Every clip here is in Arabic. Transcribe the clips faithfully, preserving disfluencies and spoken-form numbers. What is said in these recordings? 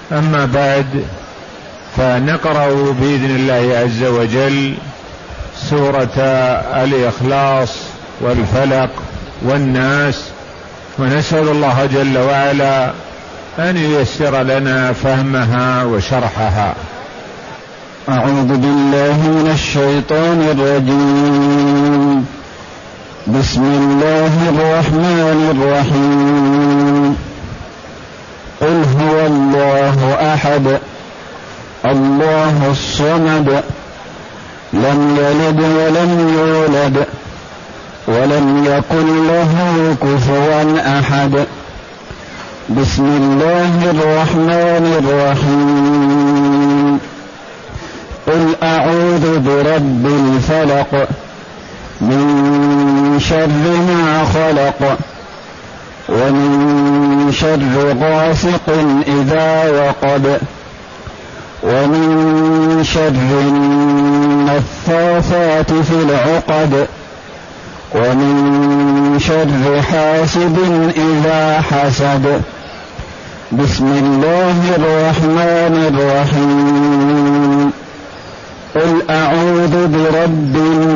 أما بعد، فنقرأ بإذن الله عز وجل سورة الإخلاص والفلق والناس، ونسأل الله جل وعلا أن ييسر لنا فهمها وشرحها. أعوذ بالله من الشيطان الرجيم. بسم الله الرحمن الرحيم. قل هو الله أحد الله الصمد لم يلد ولم يولد ولم يكن له كفوا أحد. بسم الله الرحمن الرحيم. قل أعوذ برب الفلق من شر ما خلق ومن شر غاسق إذا وقب ومن شر النفاثات في العقد ومن شر حاسد إذا حسد. بسم الله الرحمن الرحيم. قل أعوذ برب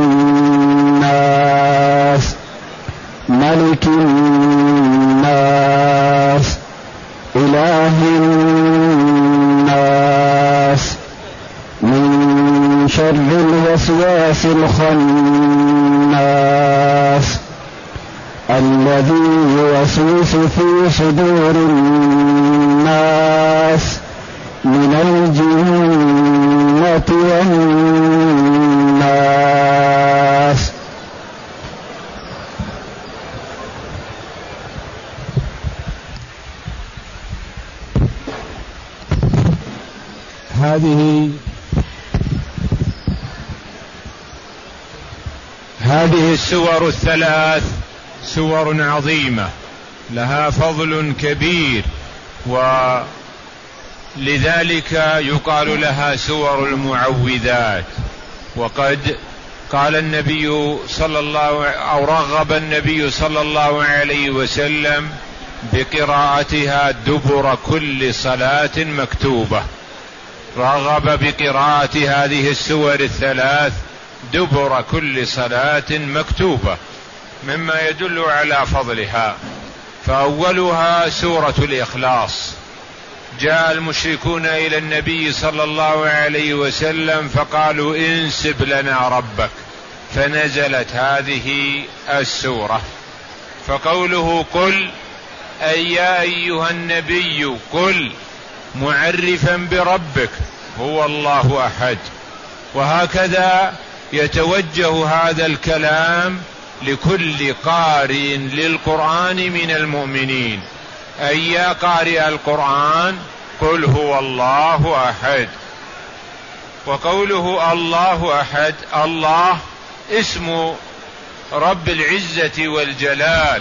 الناس ملك الناس إله الناس من شر الوسواس الخناس الذي يوسوس في صدور الناس من الجنة والناس. هذه هذه السور الثلاث سور عظيمة لها فضل كبير، ولذلك يقال لها سور المعوذات. وقد قال النبي صلى الله أو رغب النبي صلى الله عليه وسلم بقراءتها دبر كل صلاة مكتوبة، رغب بقراءة هذه السور الثلاث دبر كل صلاة مكتوبة، مما يدل على فضلها. فأولها سورة الإخلاص. جاء المشركون إلى النبي صلى الله عليه وسلم فقالوا انسب لنا ربك، فنزلت هذه السورة. فقوله قل أي يا أيها النبي قل، معرفا بربك هو الله أحد. وهكذا يتوجه هذا الكلام لكل قارئ للقرآن من المؤمنين. أي يا قارئ القرآن قل هو الله أحد. وقوله الله أحد، الله اسم رب العزة والجلال.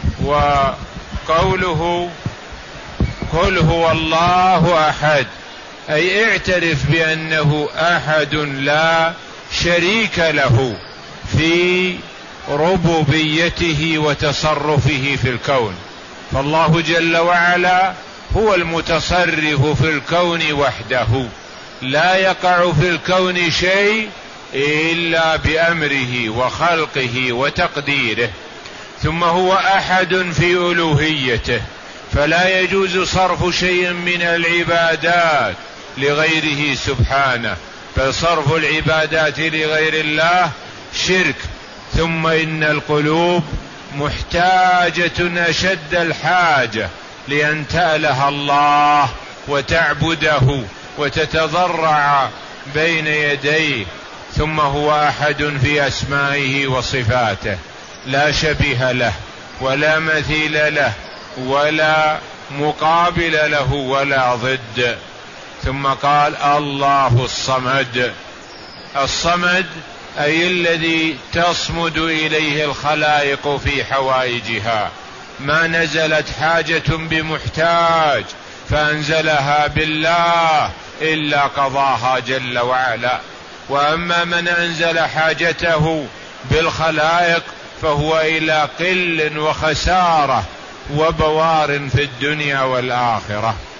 وقوله قل هو الله أحد أي اعترف بأنه أحد لا شريك له في ربوبيته وتصرفه في الكون. فالله جل وعلا هو المتصرف في الكون وحده، لا يقع في الكون شيء إلا بأمره وخلقه وتقديره. ثم هو أحد في ألوهيته، فلا يجوز صرف شيء من العبادات لغيره سبحانه، بل صرف العبادات لغير الله شرك. ثم إن القلوب محتاجة أشد الحاجة لأن تأله الله وتعبده وتتضرع بين يديه. ثم هو أحد في أسمائه وصفاته، لا شبيه له ولا مثيل له ولا مقابل له ولا ضد. ثم قال الله الصمد. الصمد أي الذي تصمد إليه الخلائق في حوائجها، ما نزلت حاجة بمحتاج فأنزلها بالله إلا قضاها جل وعلا. وأما من أنزل حاجته بالخلائق فهو إلى قل وخسارة وبوار في الدنيا والآخرة.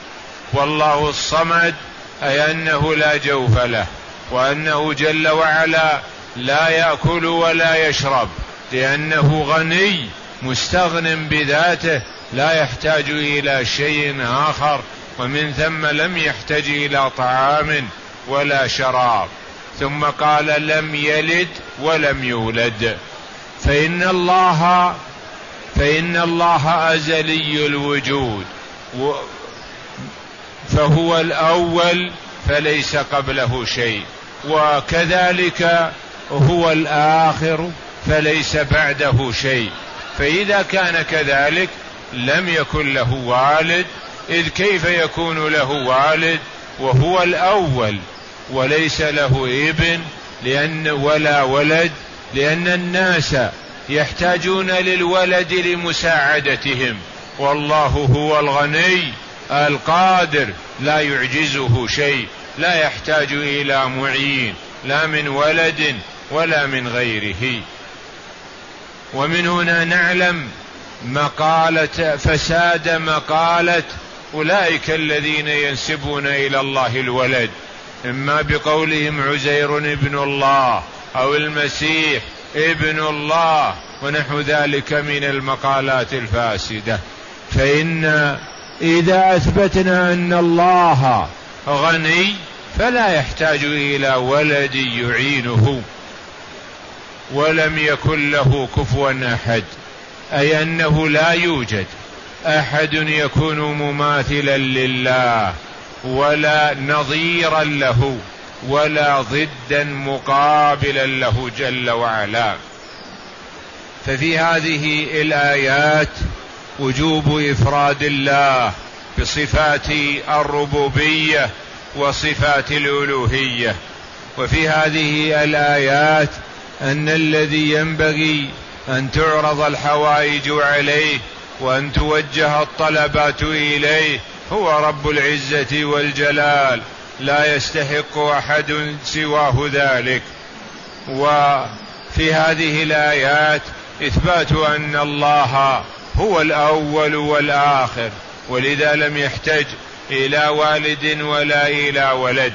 والله الصمد أي أنه لا جوف له، وأنه جل وعلا لا يأكل ولا يشرب، لأنه غني مستغن بذاته لا يحتاج إلى شيء آخر، ومن ثم لم يحتاج إلى طعام ولا شراب. ثم قال لم يلد ولم يولد، فإن الله فإن الله أزلي الوجود، فهو الأول فليس قبله شيء، وكذلك هو الآخر فليس بعده شيء. فإذا كان كذلك لم يكن له والد، إذ كيف يكون له والد وهو الأول وليس له ابن لأن ولا ولد؟ لأن الناس يحتاجون للولد لمساعدتهم، والله هو الغني القادر لا يعجزه شيء، لا يحتاج إلى معين لا من ولد ولا من غيره. ومن هنا نعلم مقالة فساد مقالة أولئك الذين ينسبون إلى الله الولد، إما بقولهم عزير ابن الله أو المسيح ابن الله ونحو ذلك من المقالات الفاسدة. فإن إذا أثبتنا أن الله غني فلا يحتاج إلى ولد يعينه، ولم يكن له كفوا أحد، أي أنه لا يوجد أحد يكون مماثلا لله ولا نظيرا له ولا ضدا مقابلا له جل وعلا. ففي هذه الآيات وجوب إفراد الله بصفات الربوبية وصفات الألوهية. وفي هذه الآيات أن الذي ينبغي أن تعرض الحوائج عليه وأن توجه الطلبات إليه هو رب العزة والجلال، لا يستحق أحد سواه ذلك. وفي هذه الآيات إثبات أن الله هو الأول والآخر، ولذا لم يحتج إلى والد ولا إلى ولد.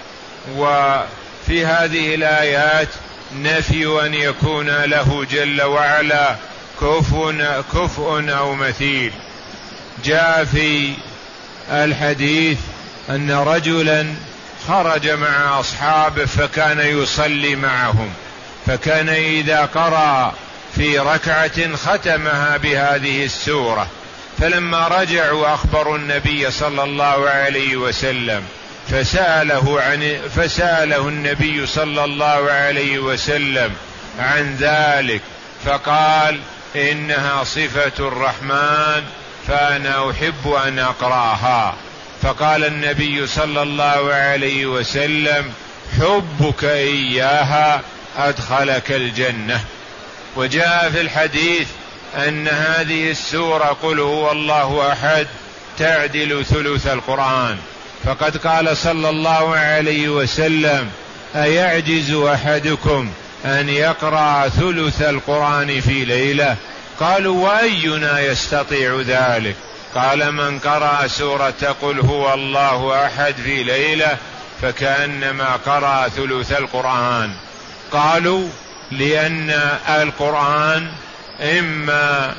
وفي هذه الآيات نفي أن يكون له جل وعلا كفء كفء أو مثيل. جاء في الحديث أن رجلا خرج مع أصحابه فكان يصلي معهم، فكان إذا قرأ في ركعة ختمها بهذه السورة، فلما رجعوا أخبروا النبي صلى الله عليه وسلم فسأله عن فسأله النبي صلى الله عليه وسلم عن ذلك، فقال إنها صفة الرحمن فأنا أحب أن أقرأها. فقال النبي صلى الله عليه وسلم حبك إياها أدخلك الجنة. وجاء في الحديث أن هذه السورة قل هو الله أحد تعدل ثلث القرآن، فقد قال صلى الله عليه وسلم أيعجز أحدكم أن يقرأ ثلث القرآن في ليلة؟ قالوا وأينا يستطيع ذلك؟ قال من قرأ سورة قل هو الله أحد في ليلة فكأنما قرأ ثلث القرآن. قالوا لأن القرآن إما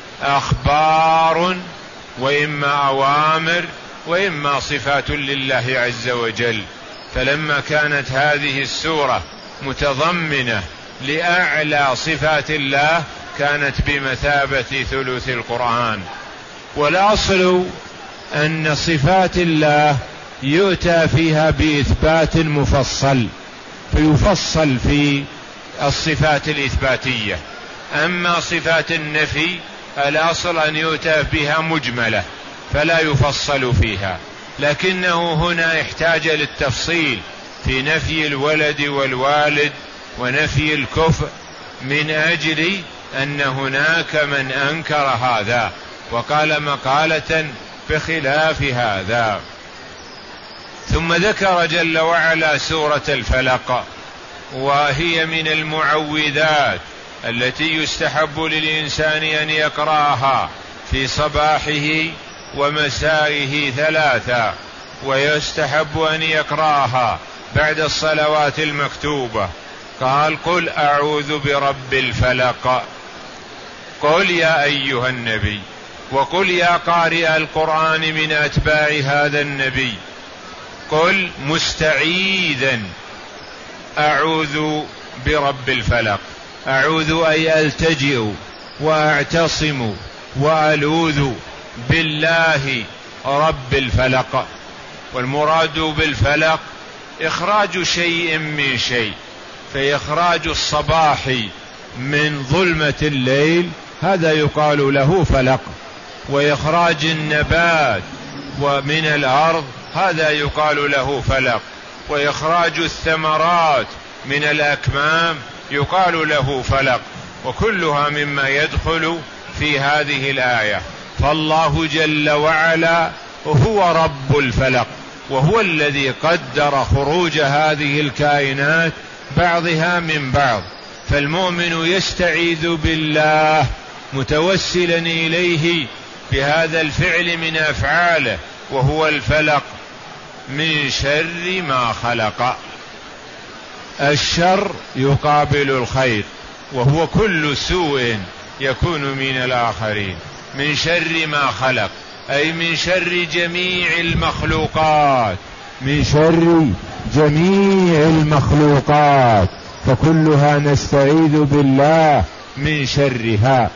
أخبار وإما أوامر وإما صفات لله عز وجل، فلما كانت هذه السورة متضمنة لأعلى صفات الله كانت بمثابة ثلث القرآن. والأصل أن صفات الله يؤتى فيها بإثبات مفصل، فيفصل في الصفات الإثباتية. أما صفات النفي الأصل أن يؤتى بها مجملة فلا يفصل فيها، لكنه هنا احتاج للتفصيل في نفي الولد والوالد ونفي الكفء من أجل أن هناك من أنكر هذا وقال مقالة بخلاف هذا. ثم ذكر جل وعلا سورة الفلق، وهي من المعوذات التي يستحب للإنسان أن يقرأها في صباحه ومسائه ثلاثة، ويستحب أن يقرأها بعد الصلوات المكتوبة. قال: قل أعوذ برب الفلق، قل يا أيها النبي، وقل يا قارئ القرآن من أتباع هذا النبي، قل مستعيذا أعوذ برب الفلق. أعوذ أي ألتجئ وأعتصم وألوذ بالله رب الفلق. والمراد بالفلق إخراج شيء من شيء، فإخراج الصباح من ظلمة الليل هذا يقال له فلق، وإخراج النبات ومن الأرض هذا يقال له فلق، وإخراج الثمرات من الأكمام يقال له فلق، وكلها مما يدخل في هذه الآية. فالله جل وعلا هو رب الفلق، وهو الذي قدر خروج هذه الكائنات بعضها من بعض. فالمؤمن يستعيذ بالله متوسلا إليه بهذا الفعل من أفعاله، وهو الفلق، من شر ما خلق. الشر يقابل الخير، وهو كل سوء يكون من الآخرين. من شر ما خلق أي من شر جميع المخلوقات، من شر جميع المخلوقات، فكلها نستعيذ بالله من شرها،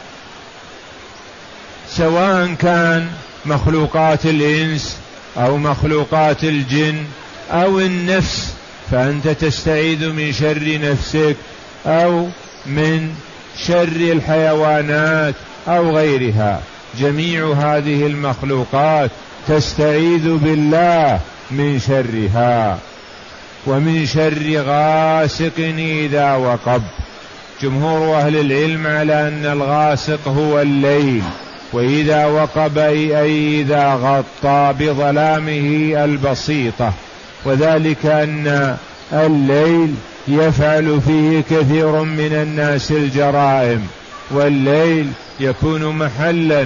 سواء كان مخلوقات الإنس أو مخلوقات الجن أو النفس، فأنت تستعيذ من شر نفسك أو من شر الحيوانات أو غيرها. جميع هذه المخلوقات تستعيذ بالله من شرها. ومن شر غاسق إذا وقب. جمهور أهل العلم على أن الغاسق هو الليل، وإذا وقب أي إذا غطى بظلامه البسيطة، وذلك أن الليل يفعل فيه كثير من الناس الجرائم، والليل يكون محلا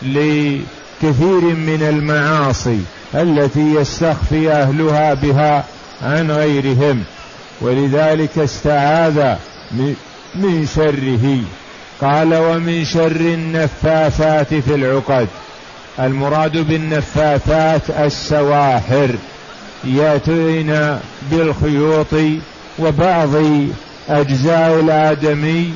لكثير من المعاصي التي يستخفي أهلها بها عن غيرهم، ولذلك استعاذ من شره. قال: ومن شر النفاثات في العقد. المراد بالنفاثات السواحر، يأتين بالخيوط وبعض أجزاء الآدمي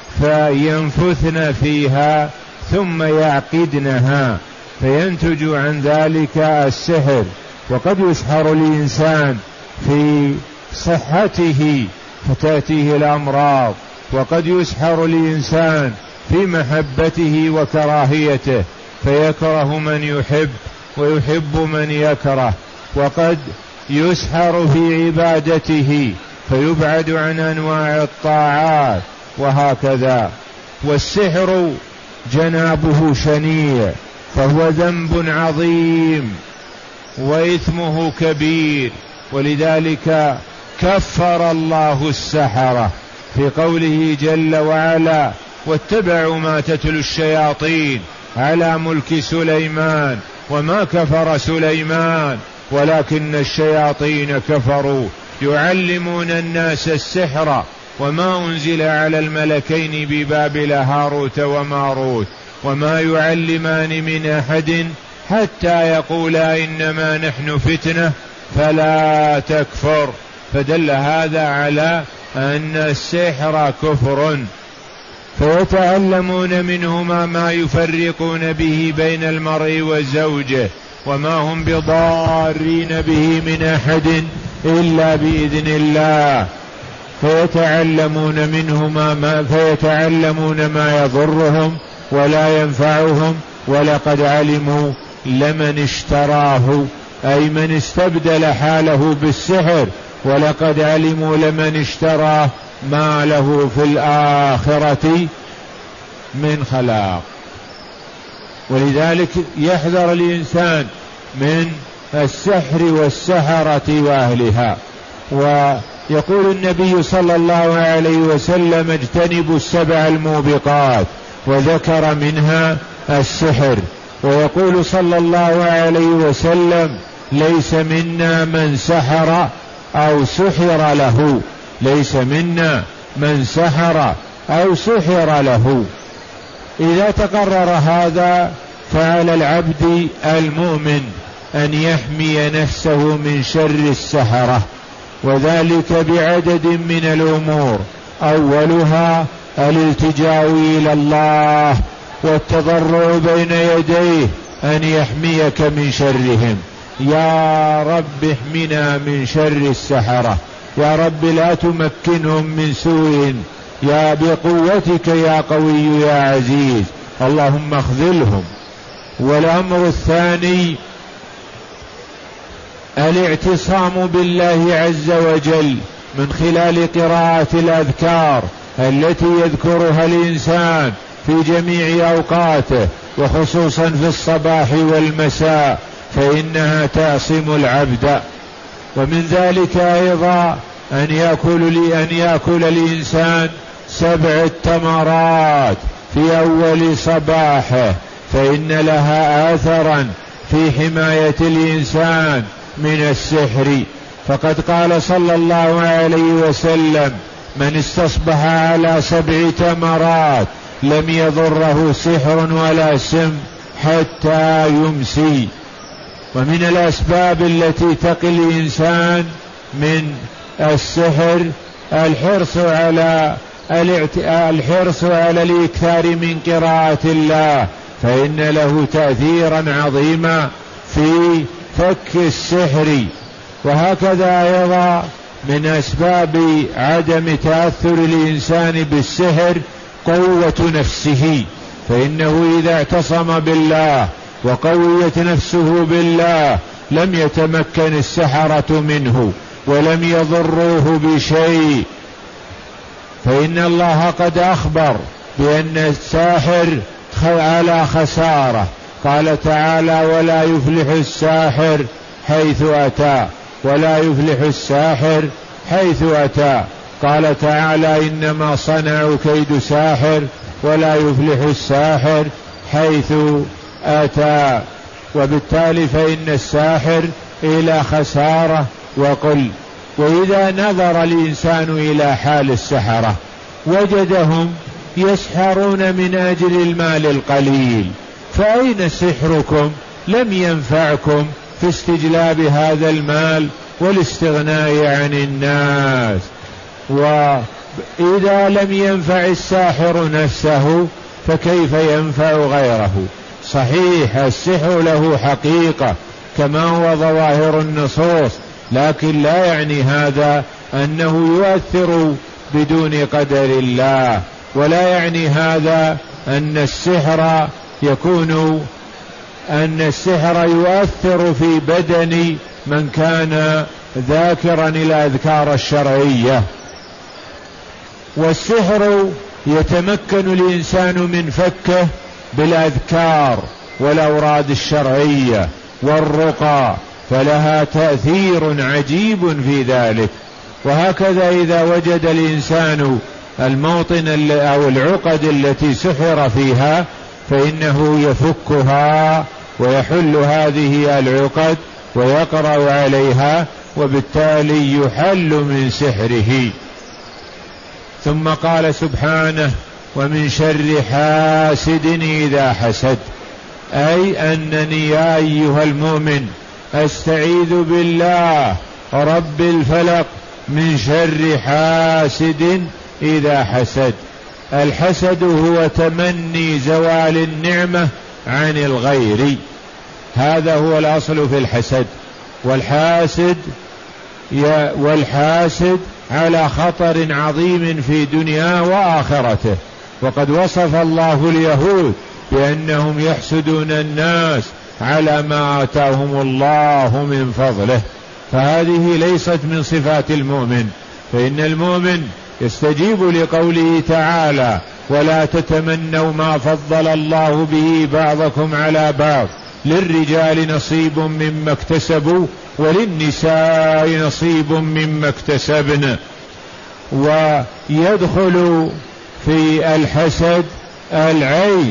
فينفثن فيها ثم يعقدنها، فينتج عن ذلك السحر. وقد يسحر الإنسان في صحته فتأتيه الأمراض، وقد يسحر الإنسان في محبته وكراهيته فيكره من يحب ويحب من يكره، وقد يسحر في عبادته فيبعد عن أنواع الطاعات، وهكذا. والسحر جنابه شنيع، فهو ذنب عظيم وإثمه كبير، ولذلك كفر الله السحرة في قوله جل وعلا: واتبعوا ما تتلو الشياطين على ملك سليمان وما كفر سليمان ولكن الشياطين كفروا يعلمون الناس السحر وما أنزل على الملكين ببابل هاروت وماروت وما يعلمان من أحد حتى يقولا إنما نحن فتنة فلا تكفر. فدل هذا على أن السحر كفر، فيتعلمون منهما ما يفرقون به بين المرء وزوجه وما هم بضارين به من أحد إلا بإذن الله، فيتعلمون منهما ما فيتعلمون ما يضرهم ولا ينفعهم، ولقد علموا لمن اشتراه أي من استبدل حاله بالسحر، ولقد علموا لمن اشتراه ما له في الآخرة من خلاق. ولذلك يحذر الإنسان من السحر والسحرة وأهلها. ويقول النبي صلى الله عليه وسلم: اجتنبوا السبع الموبقات، وذكر منها السحر. ويقول صلى الله عليه وسلم: ليس منا من سحر أو سحر له، ليس منا من سحر أو سحر له. إذا تقرر هذا فعلى العبد المؤمن أن يحمي نفسه من شر السحرة، وذلك بعدد من الأمور، أولها الالتجاء إلى الله والتضرع بين يديه أن يحميك من شرهم. يا رب احمنا من شر السحرة، يا رب لا تمكنهم من سوء، يا بقوتك يا قوي يا عزيز، اللهم اخذلهم. والأمر الثاني الاعتصام بالله عز وجل من خلال قراءة الأذكار التي يذكرها الإنسان في جميع أوقاته، وخصوصا في الصباح والمساء، فإنها تعصم العبد. ومن ذلك أيضا أن يأكل, لي أن يأكل الإنسان سبع تمرات في أول صباحه، فإن لها آثرا في حماية الإنسان من السحر. فقد قال صلى الله عليه وسلم: من استصبح على سبع تمرات لم يضره سحر ولا سم حتى يمسي. ومن الأسباب التي تقي الإنسان من السحر الحرص على الحرص على الإكثار من قراءة الله، فإن له تأثيرا عظيما في فك السحر. وهكذا أيضا من أسباب عدم تأثر الإنسان بالسحر قوة نفسه، فإنه إذا اعتصم بالله وقويت نفسه بالله لم يتمكن السحرة منه ولم يضروه بشيء. فإن الله قد أخبر بأن الساحر على خسارة، قال تعالى: ولا يفلح الساحر حيث أتى، ولا يفلح الساحر حيث أتى. قال تعالى: إنما صنعوا كيد ساحر ولا يفلح الساحر حيث أتى. وبالتالي فإن الساحر إلى خسارة. وقل وإذا نظر الإنسان إلى حال السحرة وجدهم يسحرون من أجل المال القليل، فأين سحركم؟ لم ينفعكم في استجلاب هذا المال والاستغناء عن الناس. وإذا لم ينفع الساحر نفسه فكيف ينفع غيره؟ صحيح السحر له حقيقة كما هو ظواهر النصوص، لكن لا يعني هذا أنه يؤثر بدون قدر الله، ولا يعني هذا أن السحر يكون أن السحر يؤثر في بدن من كان ذاكرا الأذكار الشرعية. والسحر يتمكن الإنسان من فكه بالأذكار والأوراد الشرعية والرقى، فلها تأثير عجيب في ذلك. وهكذا إذا وجد الإنسان الموطن أو العقد التي سحر فيها فإنه يفكها ويحل هذه العقد ويقرأ عليها، وبالتالي يحل من سحره. ثم قال سبحانه: ومن شر حاسد إذا حسد، أي أنني يا أيها المؤمن أستعيذ بالله رب الفلق من شر حاسد إذا حسد. الحسد هو تمني زوال النعمة عن الغير، هذا هو الأصل في الحسد. والحاسد والحاسد على خطر عظيم في دنياه وآخرته. وقد وصف الله اليهود بأنهم يحسدون الناس على ما آتاهم الله من فضله، فهذه ليست من صفات المؤمن. فإن المؤمن يستجيب لقوله تعالى: ولا تتمنوا ما فضل الله به بعضكم على بعض، للرجال نصيب مما اكتسبوا وللنساء نصيب مما اكتسبن. ويدخل في الحسد العين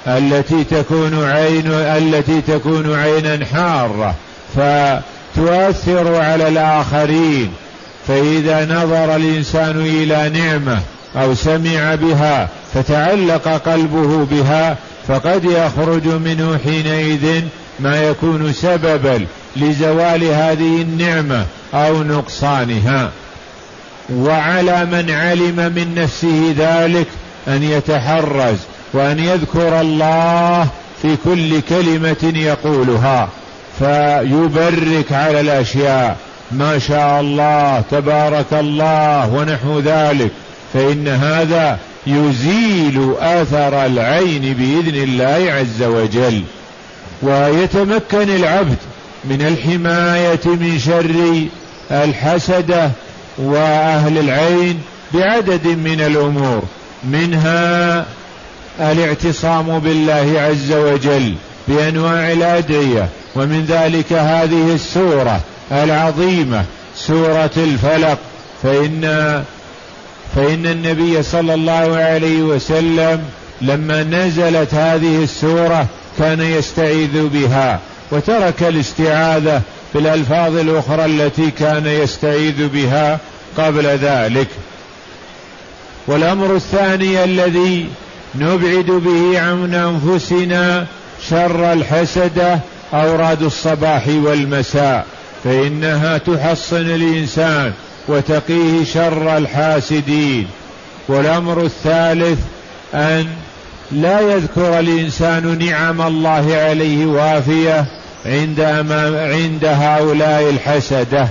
التي تكون عين التي تكون عينا حارة فتؤثر على الآخرين، فإذا نظر الإنسان إلى نعمة أو سمع بها فتعلق قلبه بها فقد يخرج منه حينئذ ما يكون سببا لزوال هذه النعمة أو نقصانها. وعلى من علم من نفسه ذلك أن يتحرز وأن يذكر الله في كل كلمة يقولها، فيبرك على الأشياء ما شاء الله تبارك الله ونحو ذلك، فإن هذا يزيل أثر العين بإذن الله عز وجل. ويتمكن العبد من الحماية من شر الحسدة وأهل العين بعدد من الأمور، منها الاعتصام بالله عز وجل بأنواع الأدعية، ومن ذلك هذه السورة العظيمة سورة الفلق، فإن فإن النبي صلى الله عليه وسلم لما نزلت هذه السورة كان يستعيذ بها وترك الاستعاذة بالألفاظ الأخرى التي كان يستعيذ بها قبل ذلك. والأمر الثاني الذي نبعد به عن أنفسنا شر الحسدة أوراد الصباح والمساء، فإنها تحصن الإنسان وتقيه شر الحاسدين. والأمر الثالث أن لا يذكر الإنسان نعم الله عليه وافية عند, عند هؤلاء الحسدة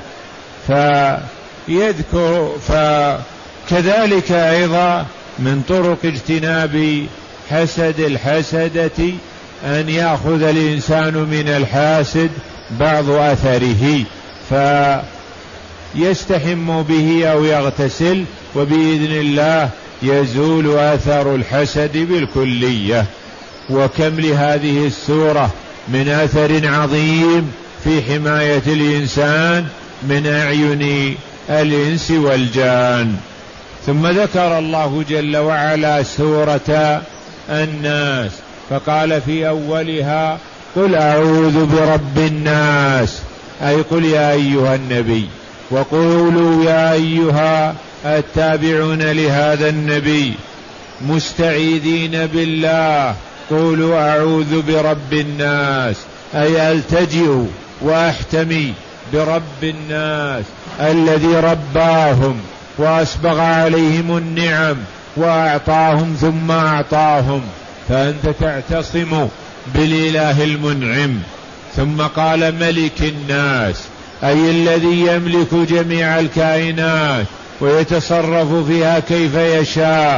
فيذكر. فكذلك أيضا من طرق اجتناب حسد الحسدة أن يأخذ الإنسان من الحاسد بعض أثره فيستحم به أو يغتسل، وبإذن الله يزول أثر الحسد بالكلية. وكم لهذه السورة من أثر عظيم في حماية الإنسان من أعين الإنس والجان. ثم ذكر الله جل وعلا سورة الناس فقال في أولها قل أعوذ برب الناس، أي قل يا أيها النبي، وقولوا يا أيها التابعون لهذا النبي مستعيذين بالله قولوا أعوذ برب الناس، أي ألتجئ وأحتمي برب الناس الذي رباهم وأسبغ عليهم النعم وأعطاهم ثم أعطاهم، فأنت تعتصم بالإله المنعم. ثم قال ملك الناس، أي الذي يملك جميع الكائنات ويتصرف فيها كيف يشاء.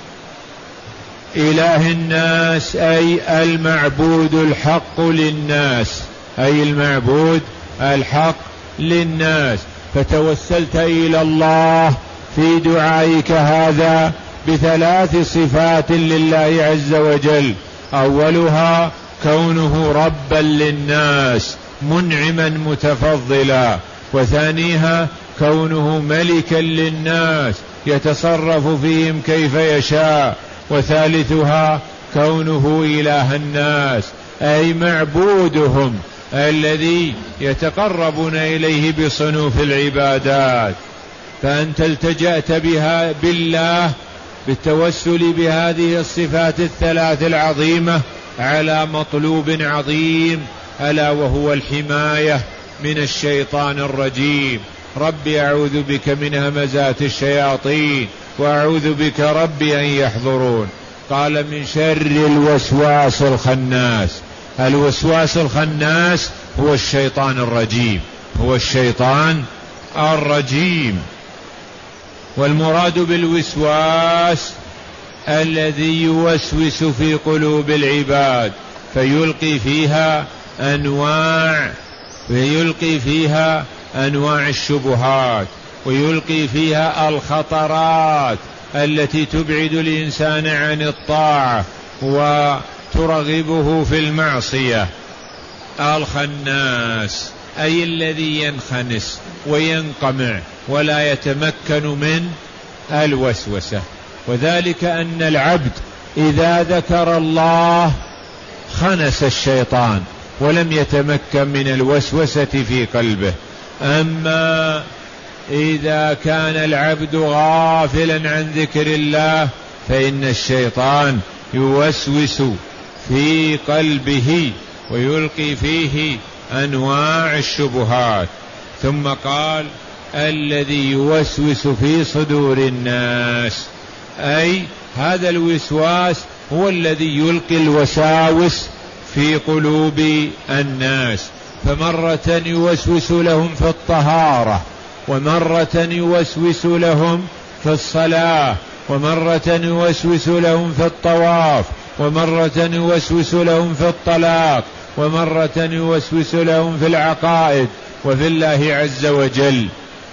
إله الناس أي المعبود الحق للناس، أي المعبود الحق للناس. فتوسلت إلى الله في دعائك هذا بثلاث صفات لله عز وجل، أولها كونه ربا للناس منعما متفضلا، وثانيها كونه ملكا للناس يتصرف فيهم كيف يشاء، وثالثها كونه إله الناس أي معبودهم الذي يتقربون إليه بصنوف العبادات. فأنت التجأت بها بالله بالتوسل بهذه الصفات الثلاث العظيمة على مطلوب عظيم، ألا وهو الحماية من الشيطان الرجيم. رب أعوذ بك من همزات الشياطين وأعوذ بك رب أن يحضرون. قال من شر الوسواس الخناس، الوسواس الخناس هو الشيطان الرجيم، هو الشيطان الرجيم. والمراد بالوسواس الذي يوسوس في قلوب العباد فيلقي فيها أنواع ويلقي فيها أنواع الشبهات، ويلقي فيها الخطرات التي تبعد الإنسان عن الطاعة وترغبه في المعصية. الخناس أي الذي ينخنس وينقمع ولا يتمكن من الوسوسة. وذلك أن العبد إذا ذكر الله خنس الشيطان ولم يتمكن من الوسوسة في قلبه. أما إذا كان العبد غافلا عن ذكر الله فإن الشيطان يوسوس في قلبه ويلقي فيه أنواع الشبهات. ثم قال الذي يوسوس في صدور الناس، أي هذا الوسواس هو الذي يلقي الوساوس في قلوب الناس، فمرة يوسوس لهم في الطهارة، ومرة يوسوس لهم في الصلاة، ومرة يوسوس لهم في الطواف، ومرة يوسوس لهم في الطلاق، ومرة يوسوس لهم في العقائد وفي الله عز وجل.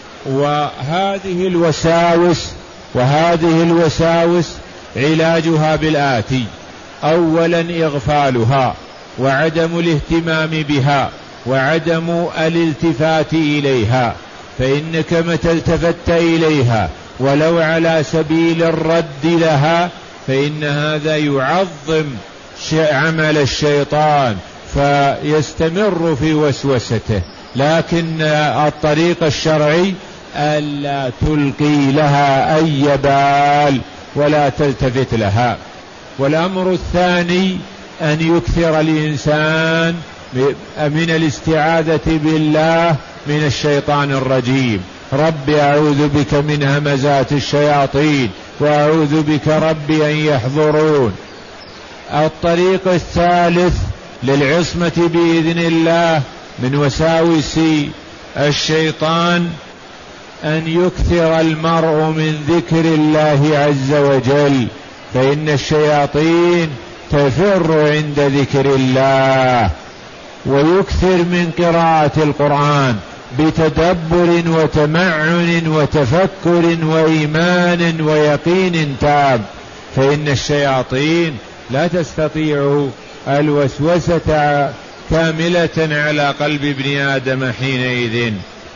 وهذه الوساوس وهذه الوساوس علاجها بالآتي: أولا إغفالها وعدم الاهتمام بها وعدم الالتفات إليها، فإنك متى التفت إليها ولو على سبيل الرد لها فإن هذا يعظم عمل الشيطان فيستمر في وسوسته. لكن الطريق الشرعي ألا تلقي لها أي بال ولا تلتفت لها. والأمر الثاني أن يكثر الإنسان من الاستعاذة بالله من الشيطان الرجيم: رب أعوذ بك من همزات الشياطين وأعوذ بك رب أن يحضرون. الطريق الثالث للعصمة بإذن الله من وساوس الشيطان أن يكثر المرء من ذكر الله عز وجل، فإن الشياطين تفر عند ذكر الله. ويكثر من قراءة القرآن بتدبر وتمعن وتفكر وإيمان ويقين تام، فإن الشياطين لا تستطيع الوسوسة كاملة على قلب ابن آدم حينئذ.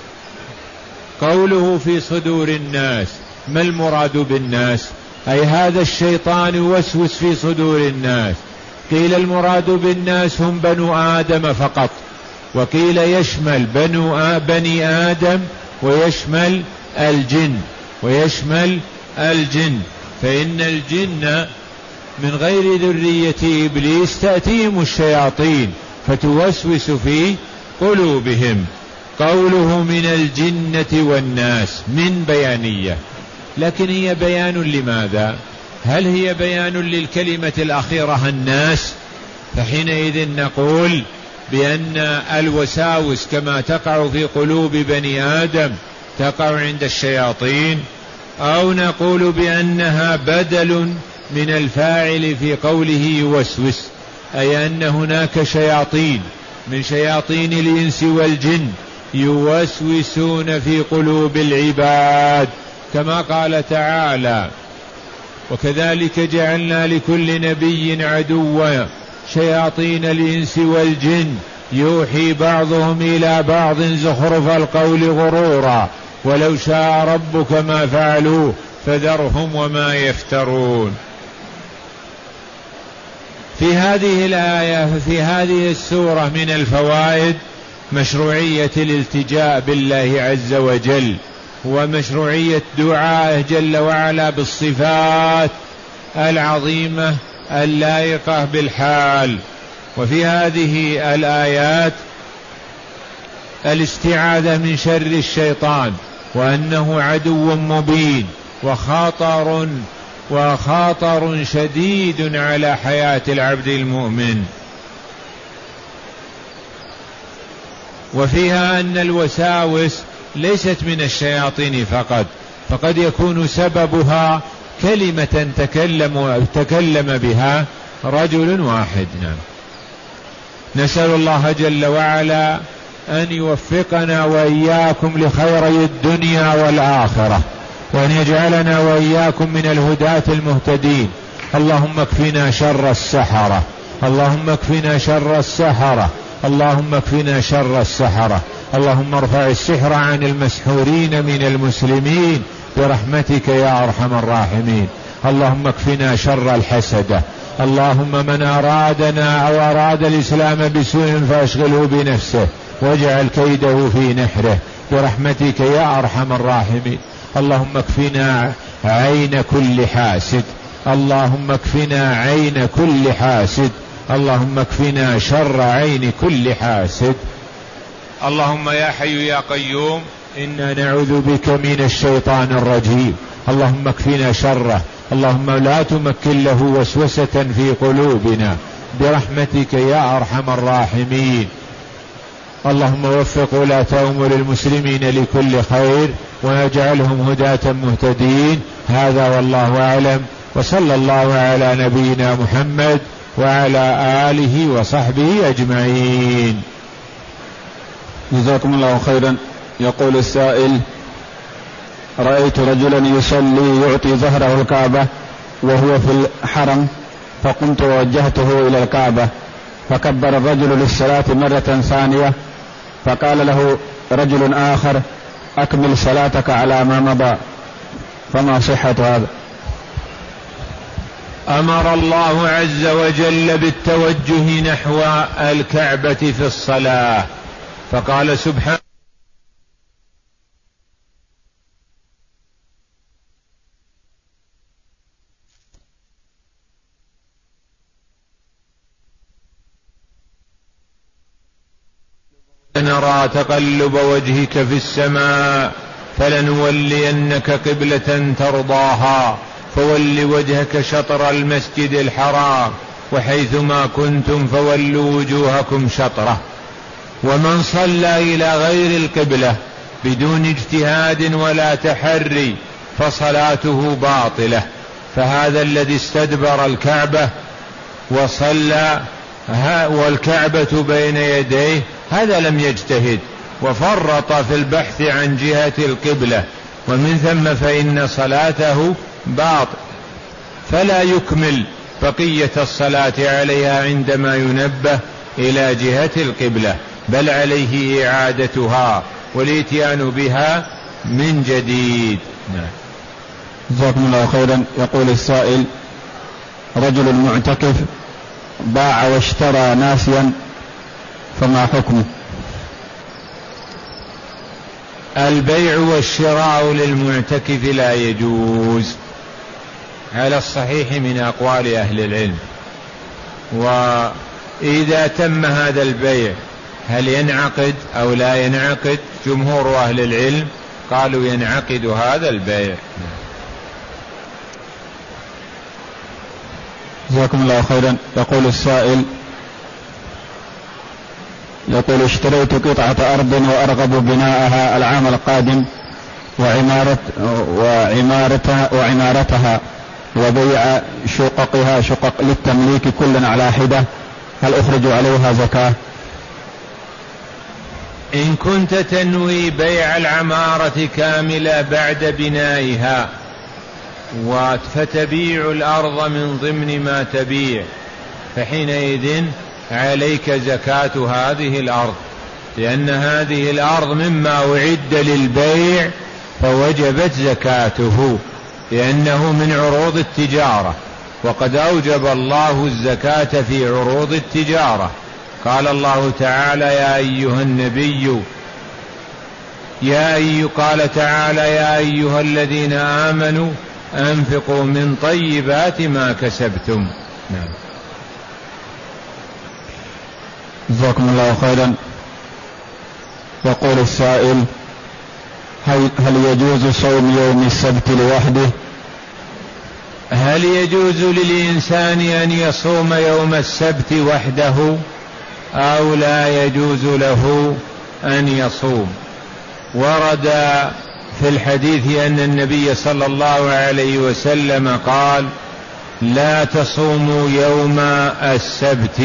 قوله في صدور الناس، ما المراد بالناس؟ أي هذا الشيطان يوسوس في صدور الناس. قيل المراد بالناس هم بنو آدم فقط، وقيل يشمل بنو آ بني آدم ويشمل الجن ويشمل الجن فإن الجن من غير ذرية إبليس تأتيهم الشياطين فتوسوس في قلوبهم. قوله من الجنة والناس من بيانية، لكن هي بيان لماذا؟ هل هي بيان للكلمة الأخيرة الناس؟ فحينئذ نقول بأن الوساوس كما تقع في قلوب بني آدم تقع عند الشياطين، أو نقول بأنها بدل من الفاعل في قوله يوسوس، أي أن هناك شياطين من شياطين الإنس والجن يوسوسون في قلوب العباد، كما قال تعالى: وكذلك جعلنا لكل نبي عدوا شياطين الإنس والجن يوحي بعضهم إلى بعض زخرف القول غرورا ولو شاء ربك ما فعلوه فذرهم وما يفترون. في هذه الآية في هذه السورة من الفوائد مشروعية الالتجاء بالله عز وجل، ومشروعية دعائه جل وعلا بالصفات العظيمة اللائقة بالحال. وفي هذه الآيات الاستعاذة من شر الشيطان، وأنه عدو مبين وخطر وخطر شديد على حياة العبد المؤمن. وفيها أن الوساوس ليست من الشياطين فقط، فقد يكون سببها كلمة تكلم, تكلم بها رجل واحد. نعم. نسأل الله جل وعلا أن يوفقنا وإياكم لخيري الدنيا والآخرة، وأن يجعلنا وإياكم من الهداة المهتدين. اللهم اكفنا شر السحرة، اللهم اكفنا شر السحرة، اللهم اكفنا شر السحرة. اللهم ارفع السحر عن المسحورين من المسلمين برحمتك يا أرحم الراحمين. اللهم اكفنا شر الحسدة. اللهم من أرادنا أو أراد الإسلام بسوء فأشغله بنفسه واجعل كيده في نحره برحمتك يا أرحم الراحمين. اللهم اكفنا عين كل حاسد. اللهم اكفنا عين كل حاسد. اللهم اكفنا شر عين كل حاسد. اللهم يا حي يا قيوم إنا نعوذ بك من الشيطان الرجيم. اللهم اكفنا شره. اللهم لا تمكن له وسوسة في قلوبنا برحمتك يا أرحم الراحمين. اللهم وفق ولاة أمور المسلمين لكل خير واجعلهم هداة مهتدين. هذا والله أعلم، وصلى الله على نبينا محمد وعلى آله وصحبه أجمعين. جزاكم الله خيرا. يقول السائل: رأيت رجلا يصلي يعطي ظهره الكعبة وهو في الحرم، فقمت ووجهته إلى الكعبة، فكبر الرجل للصلاة مرة ثانية، فقال له رجل آخر: أكمل صلاتك على ما مضى، فما صحة هذا؟ أمر الله عز وجل بالتوجه نحو الكعبة في الصلاة، فقال سبحانه: نرى تقلب وجهك في السماء فلنولينك قبلة ترضاها فول وجهك شطر المسجد الحرام وحيثما كنتم فولوا وجوهكم شطره. ومن صلى إلى غير القبلة بدون اجتهاد ولا تحري فصلاته باطلة. فهذا الذي استدبر الكعبة وصلى والكعبة بين يديه هذا لم يجتهد وفرط في البحث عن جهة القبلة، ومن ثم فإن صلاته باطل، فلا يكمل بقية الصلاة عليها عندما ينبه إلى جهة القبلة، بل عليه إعادتها والإتيان بها من جديد. جزاكم الله خيرا. يقول السائل: رجل معتكف باع واشترى ناسيا، فما حكمه؟ البيع والشراء للمعتكف لا يجوز على الصحيح من أقوال أهل العلم. وإذا تم هذا البيع هل ينعقد أو لا ينعقد؟ جمهور أهل العلم قالوا ينعقد هذا البيع. جزاكم الله خيرا. يقول السائل: يقول اشتريت قطعة أرض وأرغب بناءها العام القادم وعمارة وعمارتها, وعمارتها وبيع شققها شقق للتمليك كلا على حدة، هل أخرج عليها زكاة؟ إن كنت تنوي بيع العمارة كاملة بعد بنائها فتبيع الأرض من ضمن ما تبيع، فحينئذ عليك زكاة هذه الأرض، لأن هذه الأرض مما أعد للبيع فوجبت زكاته، لأنه من عروض التجارة، وقد أوجب الله الزكاة في عروض التجارة. قال الله تعالى: يا أيها النبي يا أي قال تعالى: يا أيها الذين آمنوا أنفقوا من طيبات ما كسبتم. نعم. جزاكم الله خيرا. يقول السائل: هل, هل يجوز صوم يوم السبت لوحده؟ هل يجوز للإنسان أن يصوم يوم السبت وحده أو لا يجوز له أن يصوم؟ ورد في الحديث أن النبي صلى الله عليه وسلم قال: لا تصوموا يوم السبت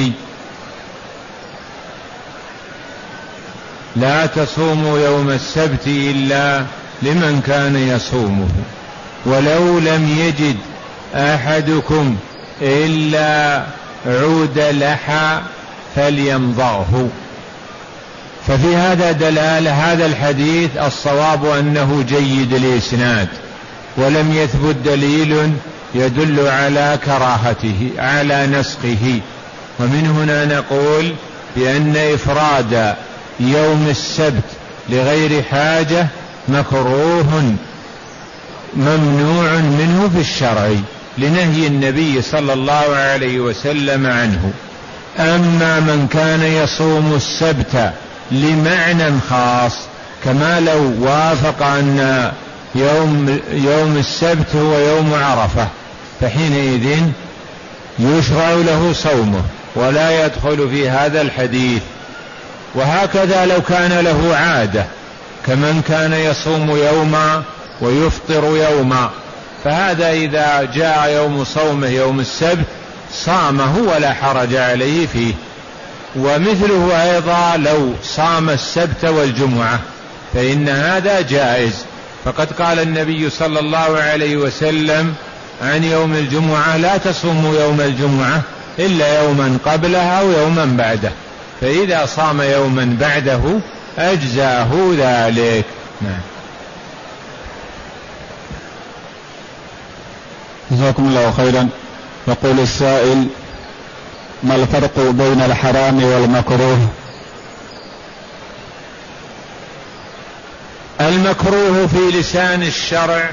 لا تصوموا يوم السبت إلا لمن كان يصومه، ولو لم يجد أحدكم إلا عود لحى فليمضغه. ففي هذا دلالة هذا الحديث الصواب أنه جيد الإسناد، ولم يثبت دليل يدل على كراهته على نسخه. ومن هنا نقول بأن إفراد يوم السبت لغير حاجة مكروه ممنوع منه في الشرع لنهي النبي صلى الله عليه وسلم عنه. أما من كان يصوم السبت لمعنى خاص كما لو وافق أن يوم, يوم السبت هو يوم عرفة فحينئذ يشرع له صومه ولا يدخل في هذا الحديث. وهكذا لو كان له عادة كمن كان يصوم يوما ويفطر يوما فهذا إذا جاء يوم صومه يوم السبت صامه ولا حرج عليه فيه. ومثله أيضا لو صام السبت والجمعة فإن هذا جائز. فقد قال النبي صلى الله عليه وسلم عن يوم الجمعة لا تصوموا يوم الجمعة إلا يوما قبلها أو يوما بعده، فإذا صام يوما بعده أجزاه ذلك. نعم. جزاكم الله خيرا. يقول السائل: ما الفرق بين الحرام والمكروه؟ المكروه في لسان الشرع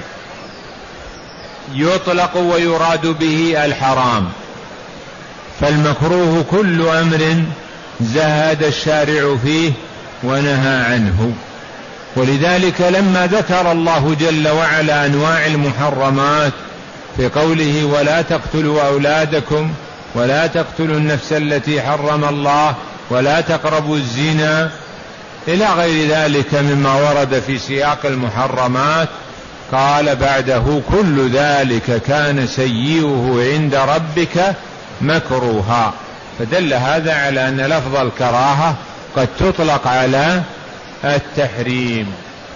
يطلق ويراد به الحرام، فالمكروه كل أمر زهد الشارع فيه ونهى عنه. ولذلك لما ذكر الله جل وعلا أنواع المحرمات في قوله ولا تقتلوا أولادكم ولا تقتلوا النفس التي حرم الله ولا تقربوا الزنا إلى غير ذلك مما ورد في سياق المحرمات، قال بعده كل ذلك كان سيئه عند ربك مكروها. فدل هذا على أن لفظ الكراهة قد تطلق على التحريم،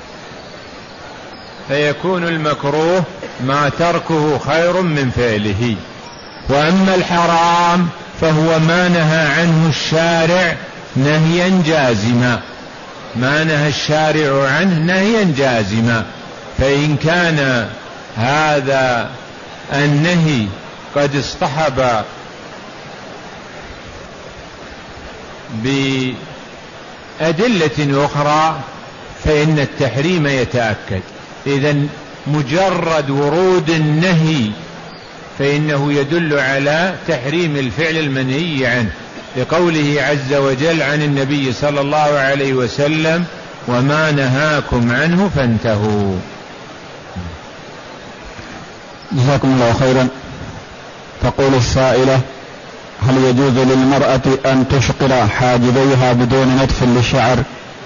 فيكون المكروه ما تركه خير من فعله. وأما الحرام فهو ما نهى عنه الشارع نهيا جازما، ما نهى الشارع عنه نهيا جازما. فإن كان هذا النهي قد اصطحب بأدلة أخرى فإن التحريم يتأكد. إذن مجرد ورود النهي فإنه يدل على تحريم الفعل المنهي عنه، لقوله عز وجل عن النبي صلى الله عليه وسلم وما نهاكم عنه فانتهوا. جزاكم الله خيرا. تقول السائلة: هل يجوز للمرأة أن تشقر حاجبيها بدون نتف للشعر؟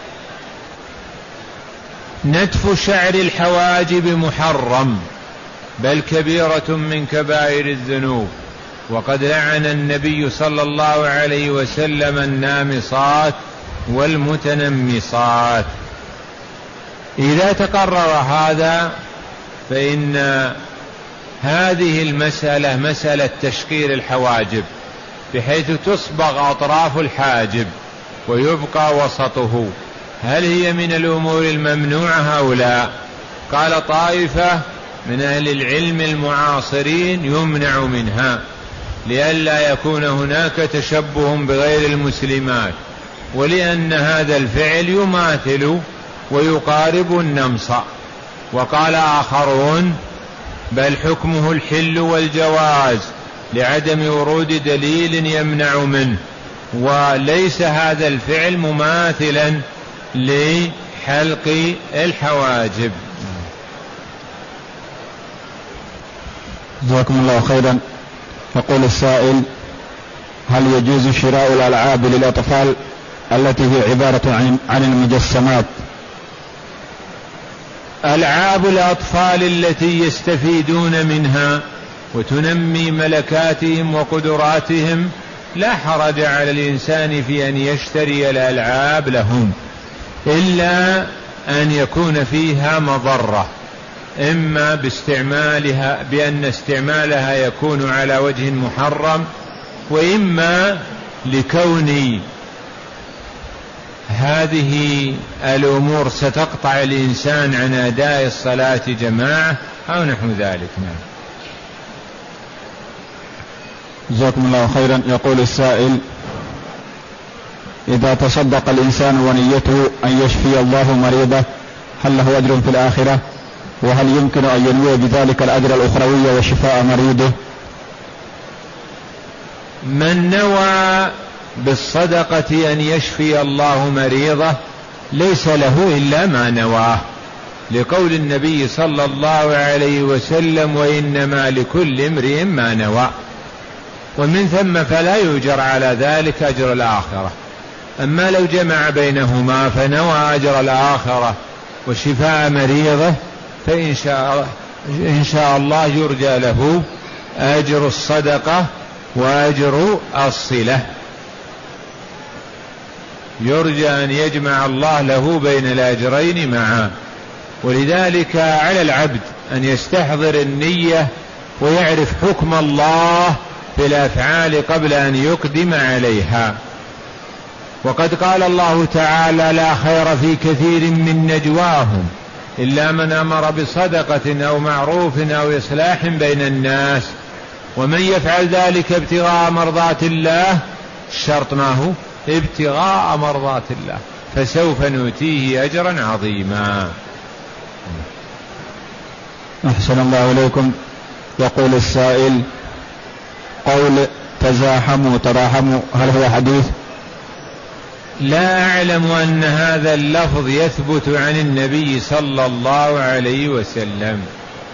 نتف شعر الحواجب محرم، بل كبيرة من كبائر الذنوب، وقد لعن النبي صلى الله عليه وسلم النامصات والمتنمصات. إذا تقرر هذا فإن هذه المسألة مسألة تشقير الحواجب بحيث تصبغ أطراف الحاجب ويبقى وسطه، هل هي من الأمور الممنوعة أو لا؟ قال طائفة من أهل العلم المعاصرين يمنع منها لئلا يكون هناك تشبه بغير المسلمات، ولأن هذا الفعل يماثل ويقارب النمص. وقال آخرون بل حكمه الحل والجواز لعدم ورود دليل يمنع منه، وليس هذا الفعل مماثلا لحلق الحواجب. جزاكم الله خيرا. يقول السائل: هل يجوز شراء الألعاب للأطفال التي هي عبارة عن عن المجسمات؟ ألعاب الأطفال التي يستفيدون منها وتنمي ملكاتهم وقدراتهم لا حرج على الإنسان في أن يشتري الألعاب لهم، إلا أن يكون فيها مضرة، إما باستعمالها بأن استعمالها يكون على وجه محرم، وإما لكون هذه الأمور ستقطع الإنسان عن أداء الصلاة جماعة أو نحو ذلك. نعم. جزاكم الله خيرا. يقول السائل: إذا تصدق الإنسان ونيته أن يشفي الله مريضه هل له أجر في الآخرة؟ وهل يمكن أن ينوي بذلك الأجر الأخروي وشفاء مريضه؟ من نوى بالصدقة أن يشفي الله مريضه ليس له إلا ما نواه، لقول النبي صلى الله عليه وسلم: وإنما لكل امرئ ما نوى. ومن ثم فلا يؤجر على ذلك أجر الآخرة. أما لو جمع بينهما فنوى أجر الآخرة وشفاء مريضه فإن شاء, إن شاء الله يرجى له أجر الصدقة وأجر الصلة، يرجى أن يجمع الله له بين الأجرين معا. ولذلك على العبد أن يستحضر النية ويعرف حكم الله في الأفعال قبل أن يقدم عليها. وقد قال الله تعالى: لا خير في كثير من نجواهم إلا من أمر بصدقة أو معروف أو إصلاح بين الناس، ومن يفعل ذلك ابتغاء مرضات الله، الشرط ما هو؟ ابتغاء مرضات الله، فسوف نؤتيه أجرا عظيما. أحسن الله إليكم. يقول السائل: قول تزاحموا تراحموا هل هو حديث؟ لا أعلم أن هذا اللفظ يثبت عن النبي صلى الله عليه وسلم.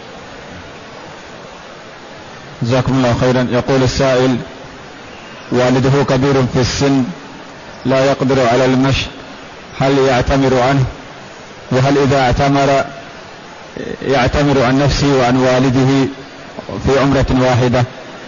جزاكم الله خيرا. يقول السائل: والده كبير في السن لا يقدر على المشي، هل يعتمر عنه؟ وهل إذا اعتمر يعتمر عن نفسه وعن والده في عمرة واحدة؟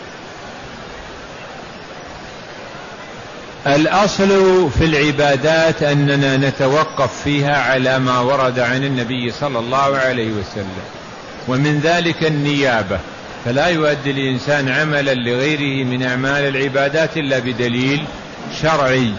الأصل في العبادات أننا نتوقف فيها على ما ورد عن النبي صلى الله عليه وسلم، ومن ذلك النيابة، فلا يؤدي الإنسان عملا لغيره من أعمال العبادات إلا بدليل شرعي.